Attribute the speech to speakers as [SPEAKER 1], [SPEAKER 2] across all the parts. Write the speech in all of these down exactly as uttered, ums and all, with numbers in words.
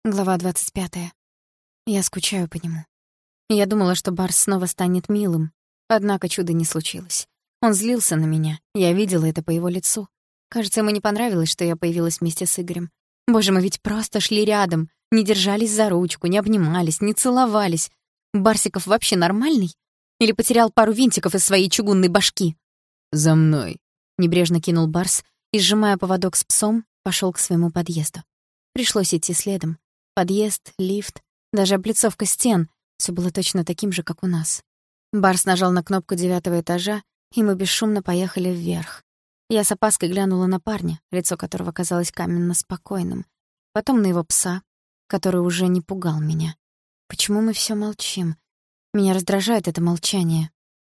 [SPEAKER 1] Глава двадцать пятая. Я скучаю по нему. Я думала, что Барс снова станет милым, однако чуда не случилось. Он злился на меня, я видела это по его лицу. Кажется, ему не понравилось, что я появилась вместе с Игорем. Боже, мы ведь просто шли рядом, не держались за ручку, не обнимались, не целовались. Барсиков вообще нормальный? Или потерял пару винтиков из своей чугунной башки?
[SPEAKER 2] «За мной»,
[SPEAKER 1] — небрежно кинул Барс и, сжимая поводок с псом, пошёл к своему подъезду. Пришлось идти следом. Подъезд, лифт, даже облицовка стен — всё было точно таким же, как у нас. Барс нажал на кнопку девятого этажа, и мы бесшумно поехали вверх. Я с опаской глянула на парня, лицо которого казалось каменно спокойным, потом на его пса, который уже не пугал меня. Почему мы всё молчим? Меня раздражает это молчание.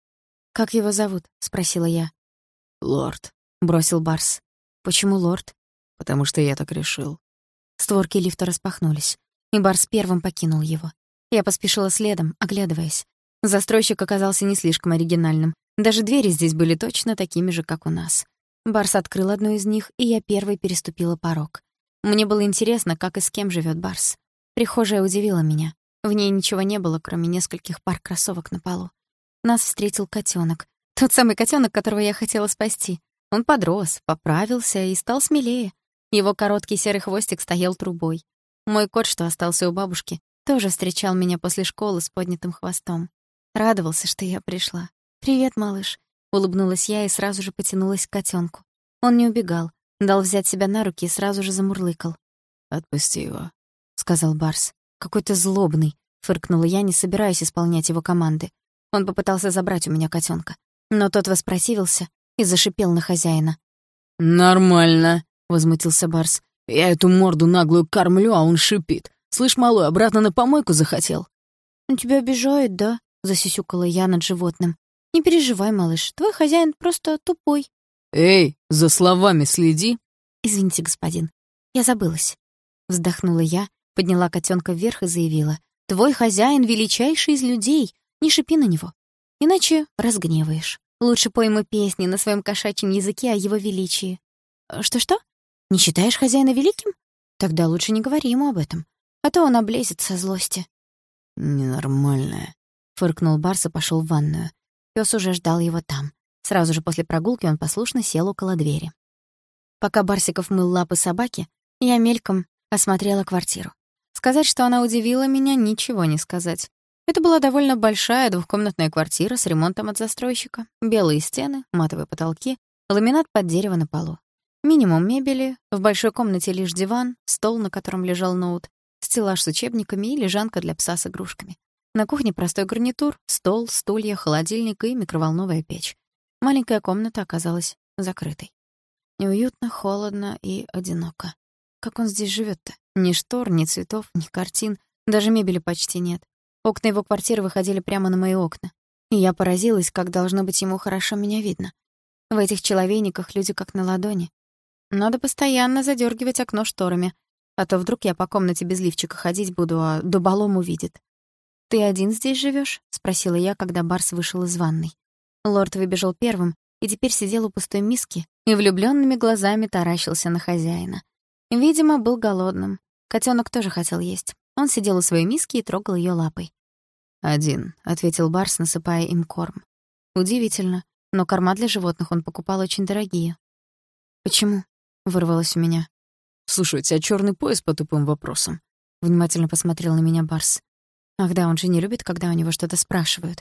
[SPEAKER 1] «Как его зовут?» — спросила я.
[SPEAKER 2] «Лорд»,
[SPEAKER 1] — бросил Барс. «Почему лорд?»
[SPEAKER 2] «Потому что я так решил».
[SPEAKER 1] Створки лифта распахнулись, и Барс первым покинул его. Я поспешила следом, оглядываясь. Застройщик оказался не слишком оригинальным. Даже двери здесь были точно такими же, как у нас. Барс открыл одну из них, и я первой переступила порог. Мне было интересно, как и с кем живёт Барс. Прихожая удивила меня. В ней ничего не было, кроме нескольких пар кроссовок на полу. Нас встретил котёнок. Тот самый котёнок, которого я хотела спасти. Он подрос, поправился и стал смелее. Его короткий серый хвостик стоял трубой. Мой кот, что остался у бабушки, тоже встречал меня после школы с поднятым хвостом. Радовался, что я пришла. «Привет, малыш», — улыбнулась я и сразу же потянулась к котёнку. Он не убегал, дал взять себя на руки и сразу же замурлыкал.
[SPEAKER 2] «Отпусти его»,
[SPEAKER 1] — сказал Барс. «Какой-то злобный», — фыркнула я, не собираясь исполнять его команды. Он попытался забрать у меня котёнка, но тот воспротивился и зашипел на хозяина.
[SPEAKER 2] «Нормально», — возмутился Барс. «Я эту морду наглую кормлю, а он шипит. Слышь, малой, обратно на помойку захотел?»
[SPEAKER 1] «Он тебя обижает, да?» — засюсюкала я над животным. «Не переживай, малыш, твой хозяин просто тупой».
[SPEAKER 2] «Эй, за словами следи!»
[SPEAKER 1] «Извините, господин, я забылась». Вздохнула я, подняла котенка вверх и заявила. «Твой хозяин — величайший из людей, не шипи на него, иначе разгневаешь. Лучше пой ему песни на своем кошачьем языке о его величии». «Что-что? Не считаешь хозяина великим? Тогда лучше не говори ему об этом, а то он облезет со злости».
[SPEAKER 2] «Ненормальная»,
[SPEAKER 1] — фыркнул Барс и пошёл в ванную. Пёс уже ждал его там. Сразу же после прогулки он послушно сел около двери. Пока Барсиков мыл лапы собаки, я мельком осмотрела квартиру. Сказать, что она удивила меня, ничего не сказать. Это была довольно большая двухкомнатная квартира с ремонтом от застройщика. Белые стены, матовые потолки, ламинат под дерево на полу. Минимум мебели, в большой комнате лишь диван, стол, на котором лежал ноут, стеллаж с учебниками и лежанка для пса с игрушками. На кухне простой гарнитур, стол, стулья, холодильник и микроволновая печь. Маленькая комната оказалась закрытой. Неуютно, холодно и одиноко. Как он здесь живёт-то? Ни штор, ни цветов, ни картин, даже мебели почти нет. Окна его квартиры выходили прямо на мои окна. И я поразилась, как должно быть ему хорошо меня видно. В этих человейниках люди как на ладони. Надо постоянно задёргивать окно шторами, а то вдруг я по комнате без лифчика ходить буду, а дуболом увидит. «Ты один здесь живёшь?» — спросила я, когда Барс вышел из ванной. Лорд выбежал первым и теперь сидел у пустой миски и влюблёнными глазами таращился на хозяина. Видимо, был голодным. Котёнок тоже хотел есть. Он сидел у своей миски и трогал её лапой.
[SPEAKER 2] «Один», — ответил Барс, насыпая им корм.
[SPEAKER 1] Удивительно, но корма для животных он покупал очень дорогие. «Почему?» — вырвалось у меня.
[SPEAKER 2] «Слушай, у тебя чёрный пояс по тупым вопросам?»
[SPEAKER 1] — внимательно посмотрел на меня Барс. Ах да, он же не любит, когда у него что-то спрашивают.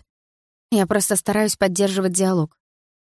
[SPEAKER 1] Я просто стараюсь поддерживать диалог.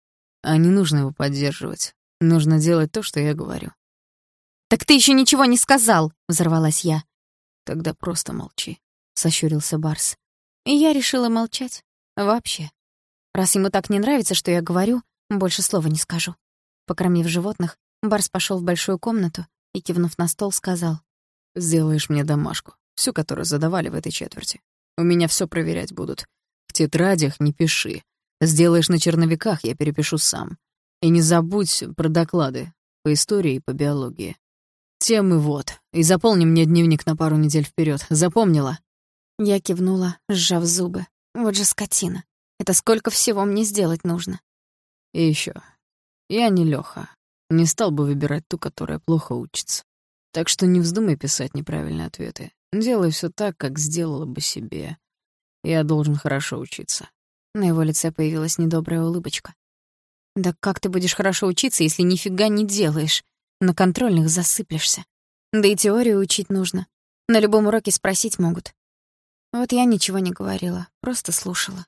[SPEAKER 2] А не нужно его поддерживать. Нужно делать то, что я говорю.
[SPEAKER 1] «Так ты ещё ничего не сказал!» — взорвалась я.
[SPEAKER 2] «Тогда просто молчи», — сощурился Барс.
[SPEAKER 1] И я решила молчать. Вообще. Раз ему так не нравится, что я говорю, больше слова не скажу. Покормив животных, Барс пошёл в большую комнату и, кивнув на стол, сказал.
[SPEAKER 2] «Сделаешь мне домашку, всю, которую задавали в этой четверти. У меня всё проверять будут. В тетрадях не пиши. Сделаешь на черновиках, я перепишу сам. И не забудь про доклады по истории и по биологии. Темы вот. И заполни мне дневник на пару недель вперёд. Запомнила?»
[SPEAKER 1] Я кивнула, сжав зубы. Вот же скотина. Это сколько всего мне сделать нужно.
[SPEAKER 2] «И ещё. Я не Лёха. Не стал бы выбирать ту, которая плохо учится». Так что не вздумай писать неправильные ответы. Делай все так, как сделала бы себе. Я должен хорошо учиться».
[SPEAKER 1] На его лице появилась недобрая улыбочка. «Да как ты будешь хорошо учиться, если нифига не делаешь? На контрольных засыплешься. Да и теорию учить нужно. На любом уроке спросить могут». Вот я ничего не говорила, просто слушала.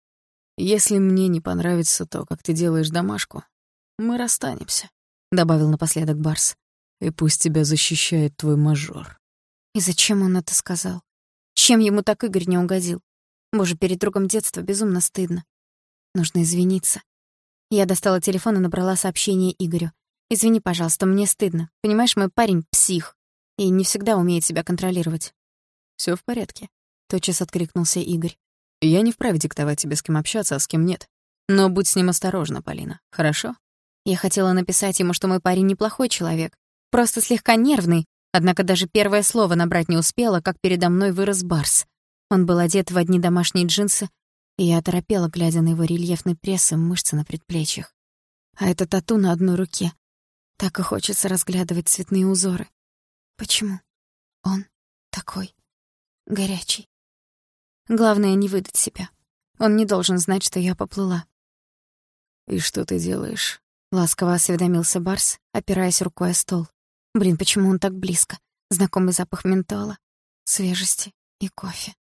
[SPEAKER 2] «Если мне не понравится то, как ты делаешь домашку, мы расстанемся», — добавил напоследок Барс. «И пусть тебя защищает твой мажор».
[SPEAKER 1] И зачем он это сказал? Чем ему так Игорь не угодил? Боже, перед другом детства безумно стыдно. Нужно извиниться. Я достала телефон и набрала сообщение Игорю. «Извини, пожалуйста, мне стыдно. Понимаешь, мой парень — псих. И не всегда умеет себя контролировать».
[SPEAKER 2] «Всё в порядке»,
[SPEAKER 1] — тотчас откликнулся Игорь.
[SPEAKER 2] «Я не вправе диктовать тебе, с кем общаться, а с кем нет. Но будь с ним осторожна, Полина, хорошо?»
[SPEAKER 1] Я хотела написать ему, что мой парень неплохой человек, просто слегка нервный, однако даже первое слово набрать не успела, как передо мной вырос Барс. Он был одет в одни домашние джинсы, и я оторопела, глядя на его рельефный пресс и мышцы на предплечьях. А это тату на одной руке. Так и хочется разглядывать цветные узоры. Почему он такой горячий? Главное — не выдать себя. Он не должен знать, что я поплыла.
[SPEAKER 2] «И что ты делаешь?»
[SPEAKER 1] — ласково осведомился Барс, опираясь рукой о стол. Блин, почему он так близко? Знакомый запах ментола, свежести и кофе.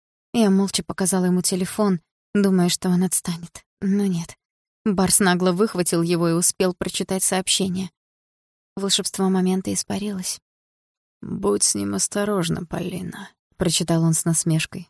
[SPEAKER 1] Я молча показала ему телефон, думая, что он отстанет. Но нет. Барс нагло выхватил его и успел прочитать сообщение. Волшебство момента испарилось.
[SPEAKER 2] «Будь с ним осторожна, Полина», — прочитал он с насмешкой.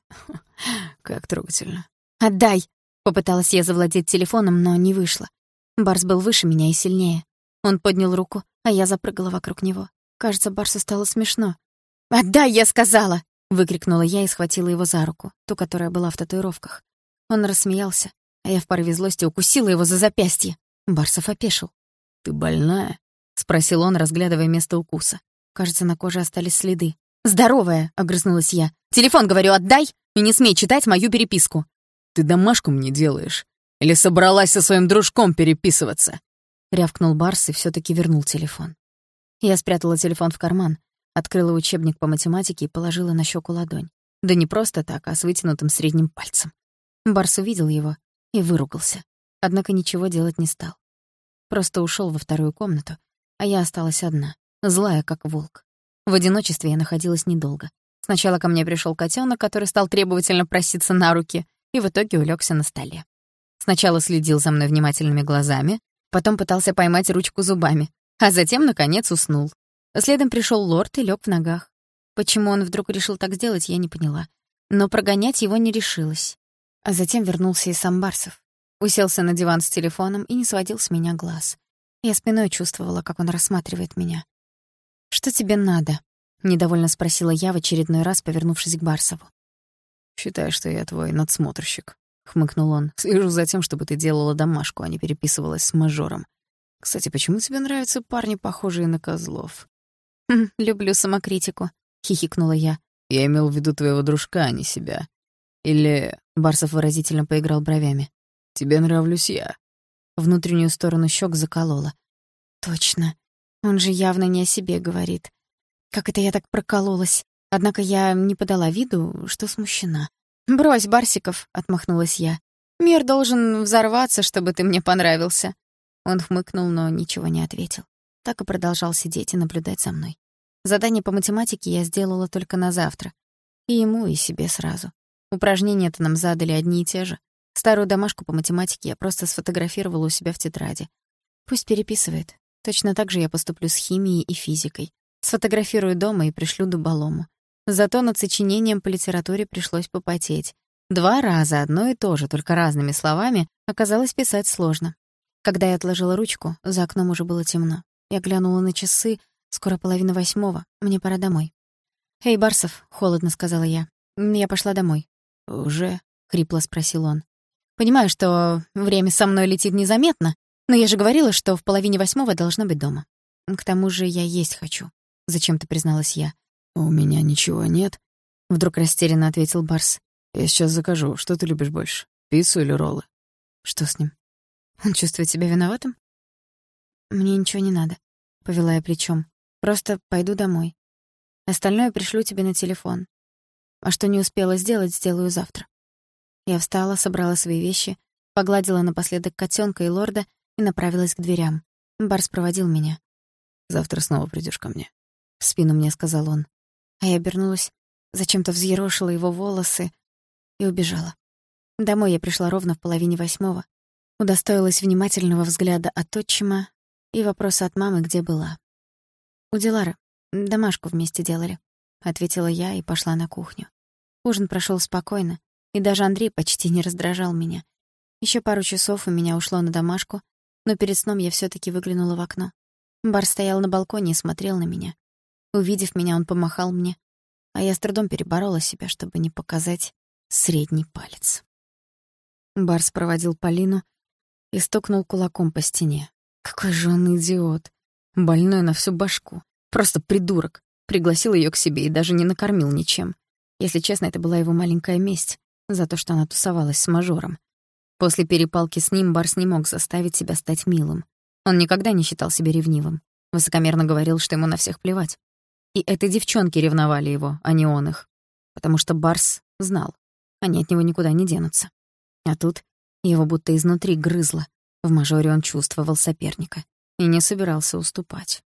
[SPEAKER 2] «Как трогательно».
[SPEAKER 1] «Отдай!» — попыталась я завладеть телефоном, но не вышло. Барс был выше меня и сильнее. Он поднял руку, а я запрыгала вокруг него. Кажется, Барсу стало смешно. «Отдай, я сказала!» — выкрикнула я и схватила его за руку, ту, которая была в татуировках. Он рассмеялся, а я в порыве злости укусила его за запястье. Барсов опешил.
[SPEAKER 2] «Ты больная?» — спросил он, разглядывая место укуса.
[SPEAKER 1] Кажется, на коже остались следы. «Здоровая!» — огрызнулась я. «Телефон, говорю, отдай и не смей читать мою переписку!»
[SPEAKER 2] «Ты домашку мне делаешь? Или собралась со своим дружком переписываться?»
[SPEAKER 1] — рявкнул Барс и всё-таки вернул телефон. Я спрятала телефон в карман, открыла учебник по математике и положила на щеку ладонь. Да не просто так, а с вытянутым средним пальцем. Барс увидел его и выругался, однако ничего делать не стал. Просто ушёл во вторую комнату, а я осталась одна, злая, как волк. В одиночестве я находилась недолго. Сначала ко мне пришёл котёнок, который стал требовательно проситься на руки, и в итоге улегся на столе. Сначала следил за мной внимательными глазами, потом пытался поймать ручку зубами, а затем, наконец, уснул. Следом пришел лорд и лег в ногах. Почему он вдруг решил так сделать, я не поняла. Но прогонять его не решилась. А затем вернулся и сам Барсов. Уселся на диван с телефоном и не сводил с меня глаз. Я спиной чувствовала, как он рассматривает меня. «Что тебе надо?» — недовольно спросила я, в очередной раз повернувшись к Барсову.
[SPEAKER 2] «Считай, что я твой надсмотрщик», — хмыкнул он. «Слежу за тем, чтобы ты делала домашку, а не переписывалась с мажором. Кстати, почему тебе нравятся парни, похожие на козлов?»
[SPEAKER 1] «Хм, люблю самокритику», — хихикнула я.
[SPEAKER 2] «Я имел в виду твоего дружка, а не себя. Или...» — Барсов выразительно поиграл бровями. «Тебе нравлюсь я».
[SPEAKER 1] Внутреннюю сторону щек заколола. «Точно. Он же явно не о себе говорит. Как это я так прокололась? Однако я не подала виду, что смущена. «Брось, Барсиков», — отмахнулась я. «Мир должен взорваться, чтобы ты мне понравился». Он хмыкнул, но ничего не ответил. Так и продолжал сидеть и наблюдать за мной. Задание по математике я сделала только на завтра. И ему, и себе сразу. Упражнения-то нам задали одни и те же. Старую домашку по математике я просто сфотографировала у себя в тетради. Пусть переписывает. Точно так же я поступлю с химией и физикой. Сфотографирую дома и пришлю дуболому. Зато над сочинением по литературе пришлось попотеть. Два раза одно и то же, только разными словами, оказалось писать сложно. Когда я отложила ручку, за окном уже было темно. Я глянула на часы, скоро половина восьмого, мне пора домой. «Эй, Барсов», — холодно сказала я, — «я пошла домой».
[SPEAKER 2] «Уже?»
[SPEAKER 1] — хрипло спросил он. «Понимаю, что время со мной летит незаметно, но я же говорила, что в половине восьмого должна быть дома. К тому же я есть хочу», — зачем-то призналась я.
[SPEAKER 2] «У меня ничего нет»,
[SPEAKER 1] — вдруг растерянно ответил Барс.
[SPEAKER 2] «Я сейчас закажу. Что ты любишь больше, пиццу или роллы?»
[SPEAKER 1] «Что с ним? Он чувствует себя виноватым?» «Мне ничего не надо», — повела я плечом. Просто пойду домой. Остальное пришлю тебе на телефон. А что не успела сделать, сделаю завтра». Я встала, собрала свои вещи, погладила напоследок котенка и лорда и направилась к дверям. Барс проводил меня.
[SPEAKER 2] «Завтра снова придешь ко мне»,
[SPEAKER 1] — в спину мне сказал он. А я обернулась, зачем-то взъерошила его волосы и убежала. Домой я пришла ровно в половине восьмого, удостоилась внимательного взгляда от отчима и вопроса от мамы, где была. «У Дилары. Домашку вместе делали», — ответила я и пошла на кухню. Ужин прошёл спокойно, и даже Андрей почти не раздражал меня. Ещё пару часов у меня ушло на домашку, но перед сном я всё-таки выглянула в окно. Барс стоял на балконе и смотрел на меня. Увидев меня, он помахал мне, а я с трудом переборола себя, чтобы не показать средний палец. Барс проводил Полину и стукнул кулаком по стене. Какой же он идиот. Больной на всю башку. Просто придурок. Пригласил её к себе и даже не накормил ничем. Если честно, это была его маленькая месть за то, что она тусовалась с мажором. После перепалки с ним Барс не мог заставить себя стать милым. Он никогда не считал себя ревнивым. Высокомерно говорил, что ему на всех плевать. И это девчонки ревновали его, а не он их. Потому что Барс знал, они от него никуда не денутся. А тут его будто изнутри грызло. В мажоре он чувствовал соперника и не собирался уступать.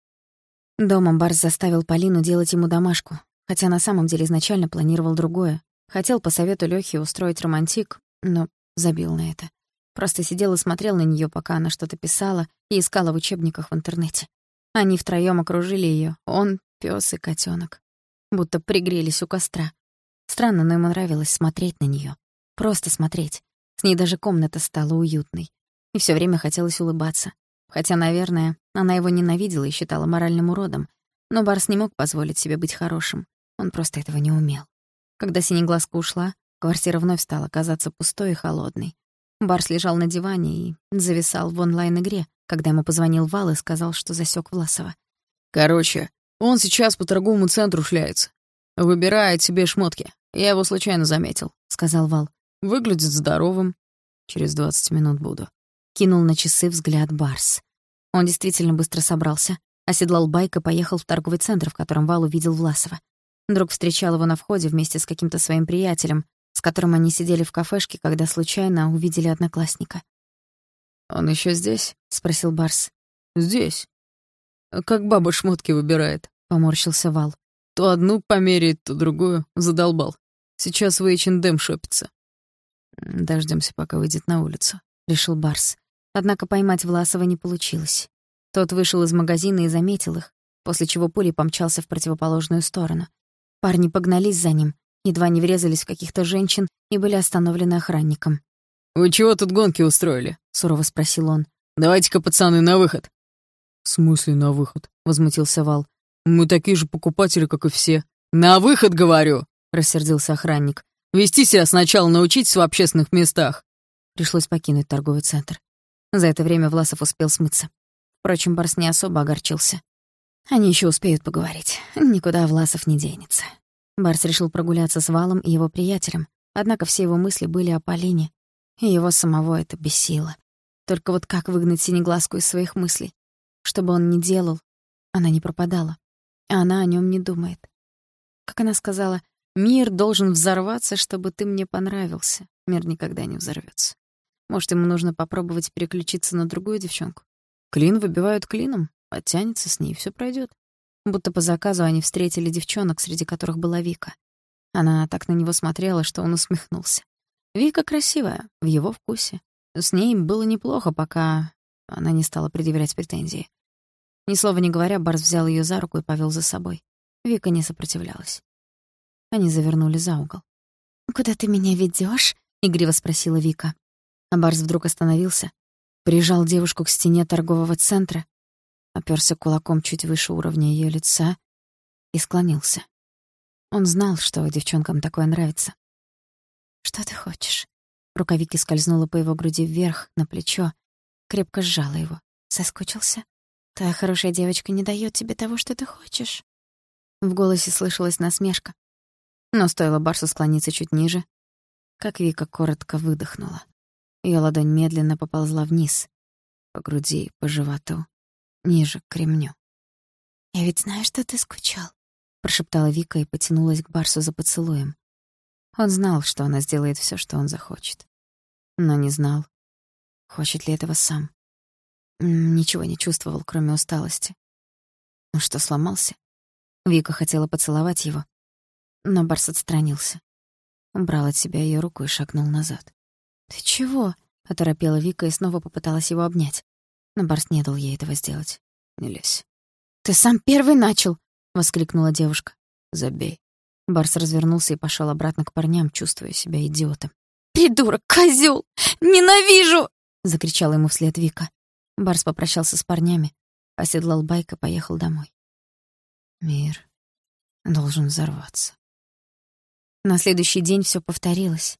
[SPEAKER 1] Дома Барс заставил Полину делать ему домашку, хотя на самом деле изначально планировал другое. Хотел по совету Лёхи устроить романтик, но забил на это. Просто сидел и смотрел на неё, пока она что-то писала и искала в учебниках в интернете. Они втроём окружили её, он, пёс и котёнок. Будто пригрелись у костра. Странно, но ему нравилось смотреть на неё. Просто смотреть. С ней даже комната стала уютной. И всё время хотелось улыбаться. Хотя, наверное, она его ненавидела и считала моральным уродом. Но Барс не мог позволить себе быть хорошим. Он просто этого не умел. Когда Синеглазка ушла, квартира вновь стала казаться пустой и холодной. Барс лежал на диване и зависал в онлайн-игре, когда ему позвонил Вал и сказал, что засёк Власова.
[SPEAKER 2] «Короче, он сейчас по торговому центру шляется. Выбирает себе шмотки. Я его случайно заметил», — сказал Вал. «Выглядит здоровым. Через двадцать минут буду». Кинул на часы взгляд Барс. Он действительно быстро собрался, оседлал байк и поехал в торговый центр, в котором Вал увидел Власова. Друг встречал его на входе вместе с каким-то своим приятелем, с которым они сидели в кафешке, когда случайно увидели одноклассника.
[SPEAKER 3] «Он ещё здесь?»
[SPEAKER 2] — спросил Барс.
[SPEAKER 3] «Здесь. Как баба шмотки выбирает»,
[SPEAKER 2] — поморщился Вал.
[SPEAKER 3] «То одну померяет, то другую. Задолбал. Сейчас в эйч энд эм шопится».
[SPEAKER 2] «Дождёмся, пока выйдет на улицу», — решил Барс. Однако поймать Власова не получилось. Тот вышел из магазина и заметил их, после чего пулей помчался в противоположную сторону. Парни погнались за ним, едва не врезались в каких-то женщин и были остановлены охранником.
[SPEAKER 3] «Вы чего тут гонки устроили?»
[SPEAKER 2] — сурово спросил он.
[SPEAKER 3] «Давайте-ка, пацаны, на выход».
[SPEAKER 2] «В смысле на выход?» — возмутился Вал.
[SPEAKER 3] «Мы такие же покупатели, как и все». «На выход, говорю!» — рассердился охранник. «Вести себя сначала научитесь в общественных местах».
[SPEAKER 2] Пришлось покинуть торговый центр. За это время Власов успел смыться. Впрочем, Барс не особо огорчился. Они ещё успеют поговорить. Никуда Власов не денется. Барс решил прогуляться с Валом и его приятелем, однако все его мысли были о Полине, и его самого это бесило. Только вот как выгнать Синеглазку из своих мыслей? Что бы он ни делал, она не пропадала, а она о нём не думает. Как она сказала, «Мир должен взорваться, чтобы ты мне понравился». Мир никогда не взорвётся. Может, ему нужно попробовать переключиться на другую девчонку? Клин выбивают клином, оттянется с ней, и всё пройдёт. Будто по заказу они встретили девчонок, среди которых была Вика. Она так на него смотрела, что он усмехнулся. Вика красивая, в его вкусе. С ней было неплохо, пока она не стала предъявлять претензии. Ни слова не говоря, Барс взял её за руку и повёл за собой. Вика не сопротивлялась. Они завернули за угол. «Куда ты меня ведёшь?» — игриво спросила Вика. А Барс вдруг остановился, прижал девушку к стене торгового центра, опёрся кулаком чуть выше уровня её лица и склонился. Он знал, что девчонкам такое нравится. «Что ты хочешь?» Рука Вики скользнула по его груди вверх, на плечо, крепко сжала его. «Соскучился? Твоя хорошая девочка не даёт тебе того, что ты хочешь». В голосе слышалась насмешка. Но стоило Барсу склониться чуть ниже, как Вика коротко выдохнула. Её ладонь медленно поползла вниз, по груди, по животу, ниже к ремню.
[SPEAKER 1] «Я ведь знаю, что ты скучал», — прошептала Вика и потянулась к Барсу за поцелуем.
[SPEAKER 2] Он знал, что она сделает всё, что он захочет. Но не знал, хочет ли этого сам. Ничего не чувствовал, кроме усталости. Ну что, сломался? Вика хотела поцеловать его, но Барс отстранился. Убрал от себя её руку и шагнул назад.
[SPEAKER 1] «Ты чего?» —
[SPEAKER 2] оторопела Вика и снова попыталась его обнять. Но Барс не дал ей этого сделать. «Не лезь».
[SPEAKER 1] «Ты сам первый начал!» — воскликнула девушка.
[SPEAKER 2] «Забей». Барс развернулся и пошёл обратно к парням, чувствуя себя идиотом.
[SPEAKER 1] «Придурок, козёл! Ненавижу!»
[SPEAKER 2] — закричала ему вслед Вика. Барс попрощался с парнями, оседлал байк и поехал домой. Мир должен взорваться. На следующий день всё повторилось.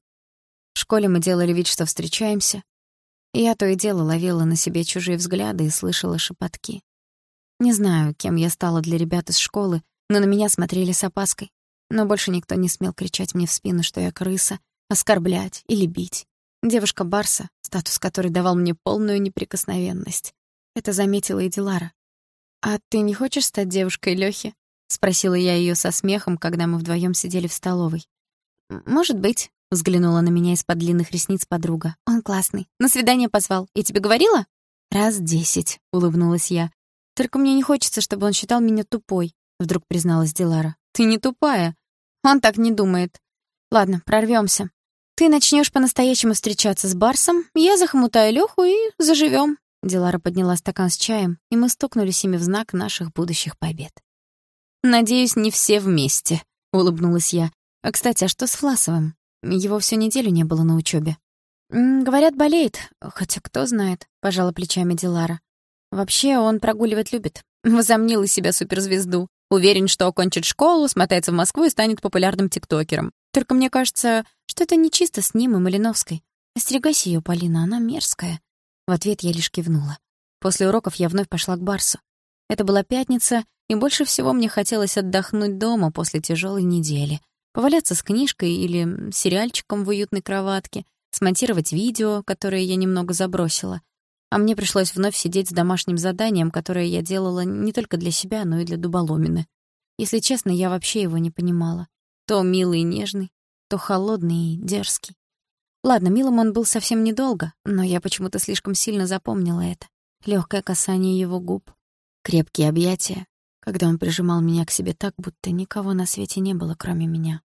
[SPEAKER 2] В школе мы делали вид, что встречаемся, и я то и дело ловила на себе чужие взгляды и слышала шепотки. Не знаю, кем я стала для ребят из школы, но на меня смотрели с опаской. Но больше никто не смел кричать мне в спину, что я крыса, оскорблять или бить. Девушка Барса, статус которой давал мне полную неприкосновенность. Это заметила и Дилара. «А ты не хочешь стать девушкой Лёхи?» — спросила я её со смехом, когда мы вдвоём сидели в столовой.
[SPEAKER 1] «Может быть», — взглянула на меня из-под длинных ресниц подруга. «Он классный. На свидание позвал. Я тебе говорила?»
[SPEAKER 2] «Раз десять», — улыбнулась я.
[SPEAKER 1] «Только мне не хочется, чтобы он считал меня тупой», — вдруг призналась Дилара.
[SPEAKER 2] «Ты не тупая».
[SPEAKER 1] «Он так не думает. Ладно, прорвёмся. Ты начнёшь по-настоящему встречаться с Барсом, я захомутаю Лёху и заживём».
[SPEAKER 2] Дилара подняла стакан с чаем, и мы стукнулись ими в знак наших будущих побед.
[SPEAKER 1] «Надеюсь, не все вместе»,
[SPEAKER 2] — улыбнулась я. «А, кстати, а что с Власовым? Его всю неделю не было на учёбе».
[SPEAKER 1] «Говорят, болеет. Хотя кто знает», — пожала плечами Дилара. «Вообще, он прогуливать любит. Возомнил из себя суперзвезду. Уверен, что окончит школу, смотается в Москву и станет популярным тиктокером. Только мне кажется, что это не чисто с ним и Малиновской. Остерегайся её, Полина, она мерзкая».
[SPEAKER 2] В ответ я лишь кивнула. После уроков я вновь пошла к Барсу. Это была пятница, и больше всего мне хотелось отдохнуть дома после тяжёлой недели. Поваляться с книжкой или сериальчиком в уютной кроватке, смонтировать видео, которое я немного забросила. А мне пришлось вновь сидеть с домашним заданием, которое я делала не только для себя, но и для Дуболомины. Если честно, я вообще его не понимала. То милый и нежный, то холодный и дерзкий. Ладно, милым он был совсем недолго, но я почему-то слишком сильно запомнила это. Лёгкое касание его губ, крепкие объятия, когда он прижимал меня к себе так, будто никого на свете не было, кроме меня.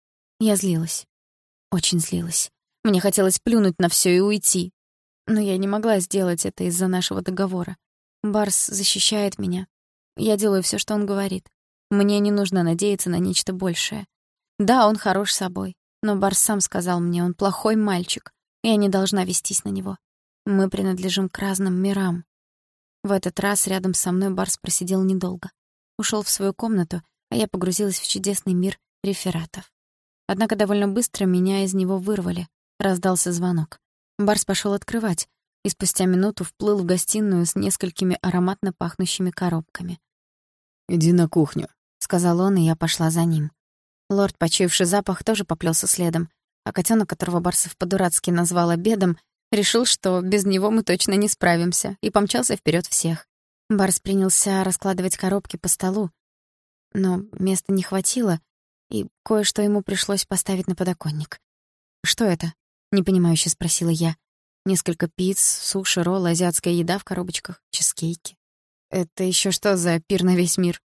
[SPEAKER 2] Я злилась. Очень злилась. Мне хотелось плюнуть на всё и уйти. Но я не могла сделать это из-за нашего договора. Барс защищает меня. Я делаю всё, что он говорит. Мне не нужно надеяться на нечто большее. Да, он хорош собой, но Барс сам сказал мне, он плохой мальчик, и я не должна вестись на него. Мы принадлежим к разным мирам. В этот раз рядом со мной Барс просидел недолго. Ушёл в свою комнату, а я погрузилась в чудесный мир рефератов. Однако довольно быстро меня из него вырвали. Раздался звонок. Барс пошёл открывать, и спустя минуту вплыл в гостиную с несколькими ароматно пахнущими коробками.
[SPEAKER 3] «Иди на кухню»,
[SPEAKER 2] — сказал он, и я пошла за ним. Лорд, почуявший запах, тоже поплёлся следом, а котёнок, которого Барсов по-дурацки назвал обедом, решил, что без него мы точно не справимся, и помчался вперёд всех. Барс принялся раскладывать коробки по столу, но места не хватило, и кое-что ему пришлось поставить на подоконник. «Что это?» — непонимающе спросила я. Несколько пиц, суши, роллы, азиатская еда в коробочках, чизкейки. «Это ещё что за пир на весь мир?»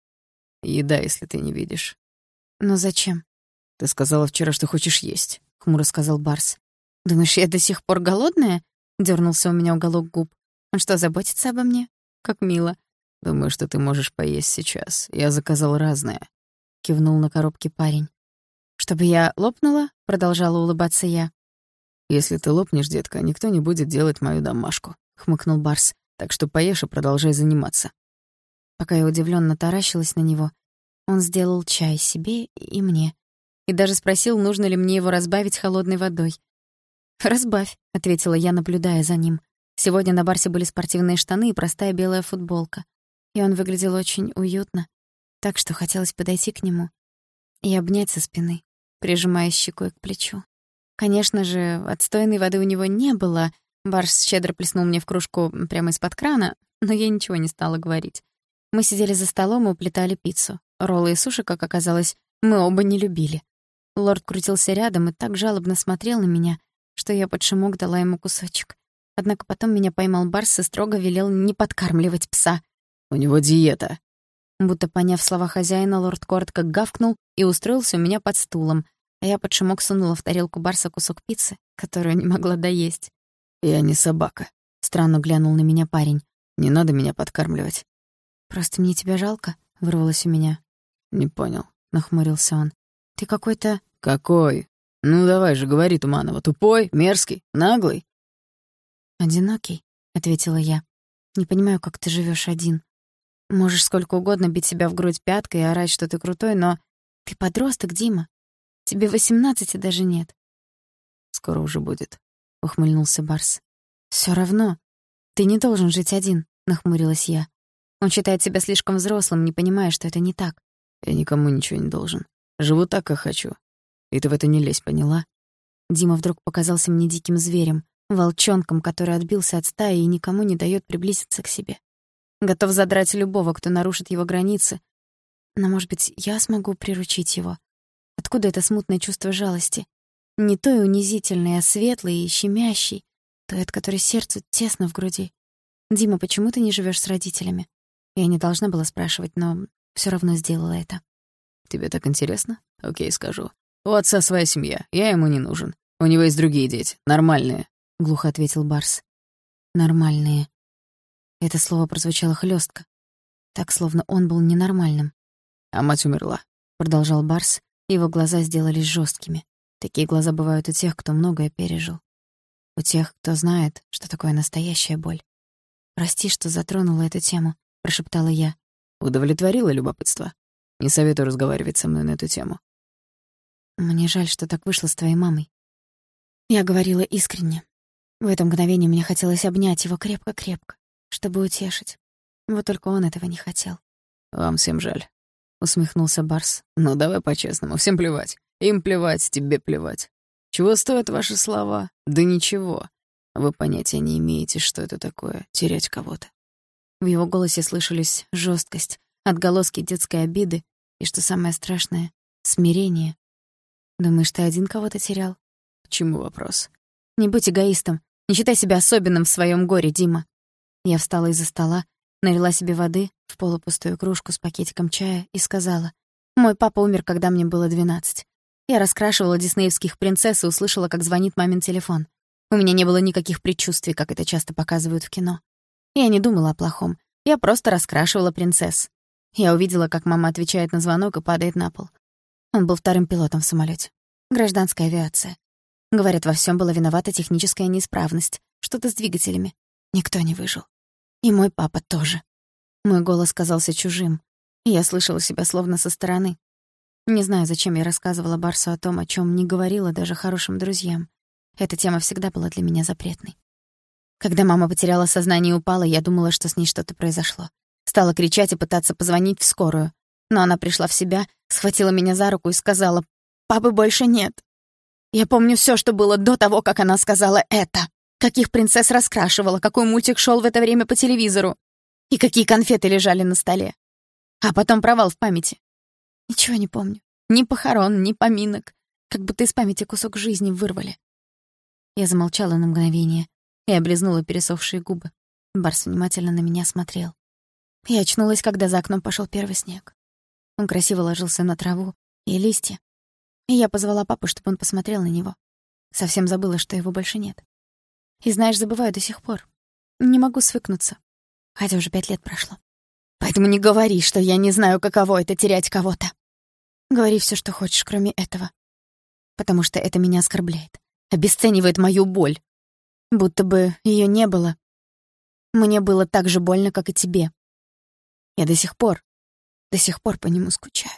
[SPEAKER 3] «Еда, если ты не видишь».
[SPEAKER 2] «Но зачем?»
[SPEAKER 3] «Ты сказала вчера, что хочешь есть», — хмуро сказал Барс.
[SPEAKER 2] «Думаешь, я до сих пор голодная?» — дёрнулся у меня уголок губ. «Он что, заботится обо мне? Как мило».
[SPEAKER 3] «Думаю, что ты можешь поесть сейчас. Я заказал разное», — кивнул на коробке парень.
[SPEAKER 2] «Чтобы я лопнула?» — продолжала улыбаться я.
[SPEAKER 3] «Если ты лопнешь, детка, никто не будет делать мою домашку», — хмыкнул Барс. «Так что поешь и продолжай заниматься».
[SPEAKER 2] Пока я удивлённо таращилась на него, он сделал чай себе и мне. И даже спросил, нужно ли мне его разбавить холодной водой. «Разбавь», — ответила я, наблюдая за ним. Сегодня на Барсе были спортивные штаны и простая белая футболка. И он выглядел очень уютно, так что хотелось подойти к нему и обнять со спины, прижимаясь щекой к плечу. Конечно же, отстойной воды у него не было. Барс щедро плеснул мне в кружку прямо из-под крана, но я ничего не стала говорить.
[SPEAKER 1] Мы сидели за столом и уплетали пиццу. Роллы и суши, как оказалось, мы оба не любили. Лорд крутился рядом и так жалобно смотрел на меня, что я под шумок дала ему кусочек. Однако потом меня поймал Барс и строго велел не подкармливать пса.
[SPEAKER 2] «У него диета».
[SPEAKER 1] Будто поняв слова хозяина, лорд коротко гавкнул и устроился у меня под стулом, а я под шумок сунула в тарелку Барса кусок пиццы, которую не могла доесть.
[SPEAKER 2] «Я не собака»,
[SPEAKER 1] — странно глянул на меня парень.
[SPEAKER 2] «Не надо меня подкармливать».
[SPEAKER 1] «Просто мне тебя жалко», — вырвалось у меня.
[SPEAKER 2] «Не понял»,
[SPEAKER 1] — нахмурился он. «Ты какой-то...»
[SPEAKER 2] «Какой? Ну давай же, говори, Туманова. Тупой, мерзкий, наглый?»
[SPEAKER 1] «Одинокий», — ответила я. «Не понимаю, как ты живешь один. Можешь сколько угодно бить себя в грудь пяткой и орать, что ты крутой, но ты подросток, Дима. Тебе восемнадцати даже нет».
[SPEAKER 2] «Скоро уже будет»,
[SPEAKER 1] — ухмыльнулся Барс. «Всё равно. Ты не должен жить один», — нахмурилась я. «Он считает себя слишком взрослым, не понимая, что это не так».
[SPEAKER 2] «Я никому ничего не должен. Живу так, как хочу. И ты в это не лезь, поняла?»
[SPEAKER 1] Дима вдруг показался мне диким зверем, волчонком, который отбился от стаи и никому не даёт приблизиться к себе. Готов задрать любого, кто нарушит его границы. Но, может быть, я смогу приручить его? Откуда это смутное чувство жалости? Не той унизительной, а светлой и щемящей, той, от которой сердцу тесно в груди. «Дима, почему ты не живёшь с родителями?» Я не должна была спрашивать, но всё равно сделала это.
[SPEAKER 2] «Тебе так интересно? Окей, скажу. У отца своя семья, я ему не нужен. У него есть другие дети, нормальные», — глухо ответил Барс.
[SPEAKER 1] «Нормальные». Это слово прозвучало хлёстко, так, словно он был ненормальным.
[SPEAKER 2] «А мать умерла»,
[SPEAKER 1] — продолжал Барс, его глаза сделались жёсткими. Такие глаза бывают у тех, кто многое пережил. У тех, кто знает, что такое настоящая боль. «Прости, что затронула эту тему», — прошептала я.
[SPEAKER 2] «Удовлетворило любопытство? Не советую разговаривать со мной на эту тему».
[SPEAKER 1] «Мне жаль, что так вышло с твоей мамой». Я говорила искренне. В это мгновение мне хотелось обнять его крепко-крепко, чтобы утешить. Вот только он этого не хотел.
[SPEAKER 2] «Вам всем жаль», — усмехнулся Барс. «Ну, давай по-честному, всем плевать. Им плевать, тебе плевать. Чего стоят ваши слова? Да ничего. Вы понятия не имеете, что это такое — терять кого-то».
[SPEAKER 1] В его голосе слышались жёсткость, отголоски детской обиды и, что самое страшное, смирение. «Думаешь, ты один кого-то терял?»
[SPEAKER 2] К чему вопрос?
[SPEAKER 1] «Не будь эгоистом. Не считай себя особенным в своём горе, Дима». Я встала из-за стола, налила себе воды в полупустую кружку с пакетиком чая и сказала: «Мой папа умер, когда мне было двенадцать. Я раскрашивала диснеевских принцесс и услышала, как звонит мамин телефон. У меня не было никаких предчувствий, как это часто показывают в кино. Я не думала о плохом. Я просто раскрашивала принцесс. Я увидела, как мама отвечает на звонок и падает на пол. Он был вторым пилотом в самолёте. Гражданская авиация. Говорят, во всём была виновата техническая неисправность. Что-то с двигателями. Никто не выжил. И мой папа тоже». Мой голос казался чужим, и я слышала себя словно со стороны. Не знаю, зачем я рассказывала Барсу о том, о чём не говорила даже хорошим друзьям. Эта тема всегда была для меня запретной. Когда мама потеряла сознание и упала, я думала, что с ней что-то произошло. Стала кричать и пытаться позвонить в скорую. Но она пришла в себя, схватила меня за руку и сказала: «Папы больше нет». Я помню всё, что было до того, как она сказала это. Каких принцесс раскрашивала, какой мультик шёл в это время по телевизору. И какие конфеты лежали на столе. А потом провал в памяти. Ничего не помню. Ни похорон, ни поминок. Как будто из памяти кусок жизни вырвали. Я замолчала на мгновение и облизнула пересохшие губы. Барс внимательно на меня смотрел. Я очнулась, когда за окном пошёл первый снег. Он красиво ложился на траву и листья. И я позвала папу, чтобы он посмотрел на него. Совсем забыла, что его больше нет. И знаешь, забываю до сих пор. Не могу свыкнуться. Хотя уже пять лет прошло. Поэтому не говори, что я не знаю, каково это — терять кого-то. Говори всё, что хочешь, кроме этого. Потому что это меня оскорбляет. Обесценивает мою боль. Будто бы её не было. Мне было так же больно, как и тебе. Я до сих пор, до сих пор по нему скучаю.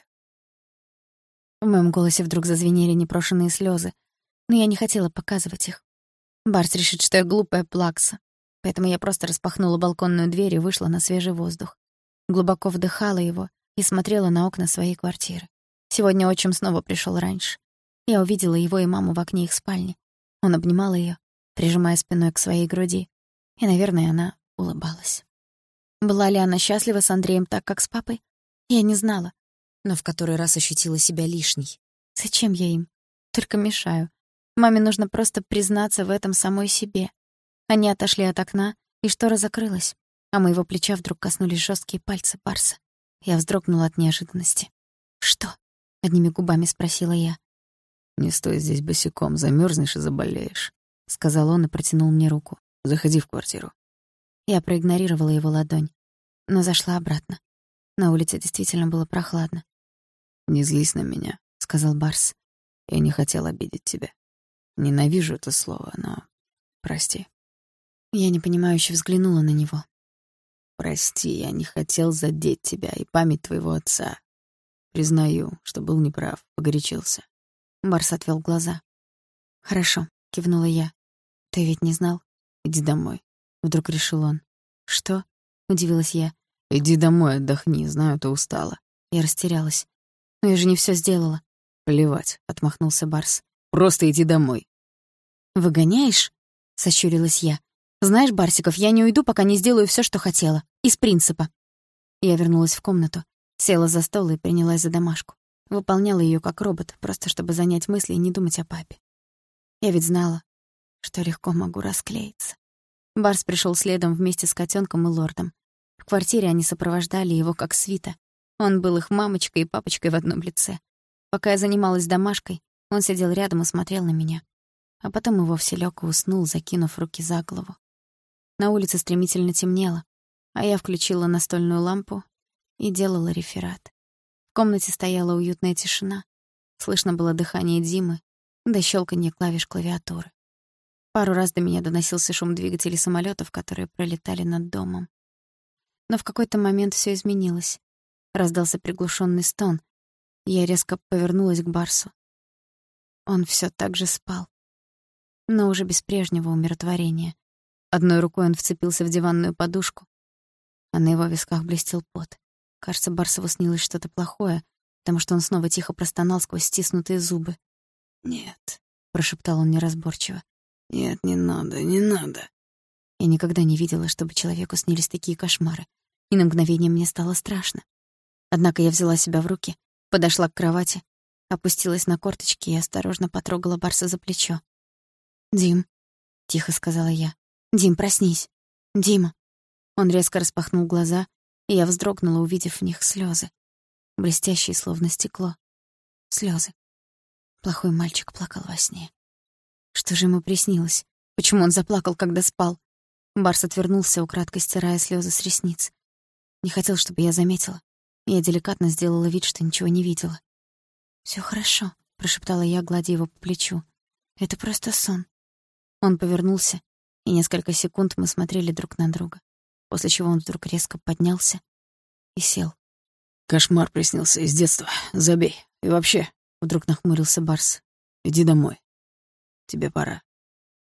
[SPEAKER 1] В моем голосе вдруг зазвенели непрошенные слезы, но я не хотела показывать их. Барс решит, что я глупая плакса, поэтому я просто распахнула балконную дверь и вышла на свежий воздух. Глубоко вдыхала его и смотрела на окна своей квартиры. Сегодня отчим снова пришёл раньше. Я увидела его и маму в окне их спальни. Он обнимал её, прижимая спиной к своей груди, и, наверное, она улыбалась. Была ли она счастлива с Андреем так, как с папой? Я не знала.
[SPEAKER 2] Но в который раз ощутила себя лишней.
[SPEAKER 1] Зачем я им? Только мешаю. Маме нужно просто признаться в этом самой себе. Они отошли от окна, и штора закрылась, а моего плеча вдруг коснулись жесткие пальцы Барса. Я вздрогнула от неожиданности. «Что?» — одними губами спросила я.
[SPEAKER 2] «Не стой здесь босиком, замерзнешь и заболеешь», — сказал он и протянул мне руку. «Заходи в квартиру».
[SPEAKER 1] Я проигнорировала его ладонь, но зашла обратно. На улице действительно было прохладно.
[SPEAKER 2] «Не злись на меня», — сказал Барс. «Я не хотел обидеть тебя. Ненавижу это слово, но прости».
[SPEAKER 1] Я непонимающе взглянула на него.
[SPEAKER 2] «Прости, я не хотел задеть тебя и память твоего отца. Признаю, что был неправ, погорячился».
[SPEAKER 1] Барс отвел глаза. «Хорошо», — кивнула я. «Ты ведь не знал?
[SPEAKER 2] Иди домой», — вдруг решил он.
[SPEAKER 1] «Что?» — удивилась я.
[SPEAKER 2] «Иди домой, отдохни, знаю, ты устала».
[SPEAKER 1] Я растерялась. «Но я же не все сделала».
[SPEAKER 2] «Плевать», — отмахнулся Барс. «Просто иди домой».
[SPEAKER 1] «Выгоняешь?» — сощурилась я. «Знаешь, Барсиков, я не уйду, пока не сделаю все, что хотела. Из принципа». Я вернулась в комнату, села за стол и принялась за домашку. Выполняла ее как робот, просто чтобы занять мысли и не думать о папе. Я ведь знала, что легко могу расклеиться. Барс пришел следом вместе с котенком и лордом. В квартире они сопровождали его как свита. Он был их мамочкой и папочкой в одном лице. Пока я занималась домашкой, он сидел рядом и смотрел на меня. А потом и вовсе лёг и уснул, закинув руки за голову. На улице стремительно темнело, а я включила настольную лампу и делала реферат. В комнате стояла уютная тишина. Слышно было дыхание Димы, да щелканье клавиш клавиатуры. Пару раз до меня доносился шум двигателей самолётов, которые пролетали над домом. Но в какой-то момент всё изменилось. Раздался приглушённый стон. Я резко повернулась к Барсу. Он всё так же спал, но уже без прежнего умиротворения. Одной рукой он вцепился в диванную подушку, а на его висках блестел пот. Кажется, Барсову снилось что-то плохое, потому что он снова тихо простонал сквозь стиснутые зубы.
[SPEAKER 2] «Нет»,
[SPEAKER 1] — прошептал он неразборчиво.
[SPEAKER 2] «Нет, не надо, не надо».
[SPEAKER 1] Я никогда не видела, чтобы человеку снились такие кошмары, и на мгновение мне стало страшно. Однако я взяла себя в руки, подошла к кровати, опустилась на корточки и осторожно потрогала Барса за плечо. «Дим», — тихо сказала я, — «Дим, проснись! Дима!» Он резко распахнул глаза, и я вздрогнула, увидев в них слезы, блестящие, словно стекло. Слезы. Плохой мальчик плакал во сне. Что же ему приснилось? Почему он заплакал, когда спал? Барс отвернулся, украдкой стирая слезы с ресниц. Не хотел, чтобы я заметила. Я деликатно сделала вид, что ничего не видела. «Всё хорошо», — прошептала я, гладя его по плечу. «Это просто сон». Он повернулся, и несколько секунд мы смотрели друг на друга, после чего он вдруг резко поднялся и сел.
[SPEAKER 2] «Кошмар приснился из детства. Забей. И вообще», — вдруг нахмурился Барс, — «иди домой. Тебе пора».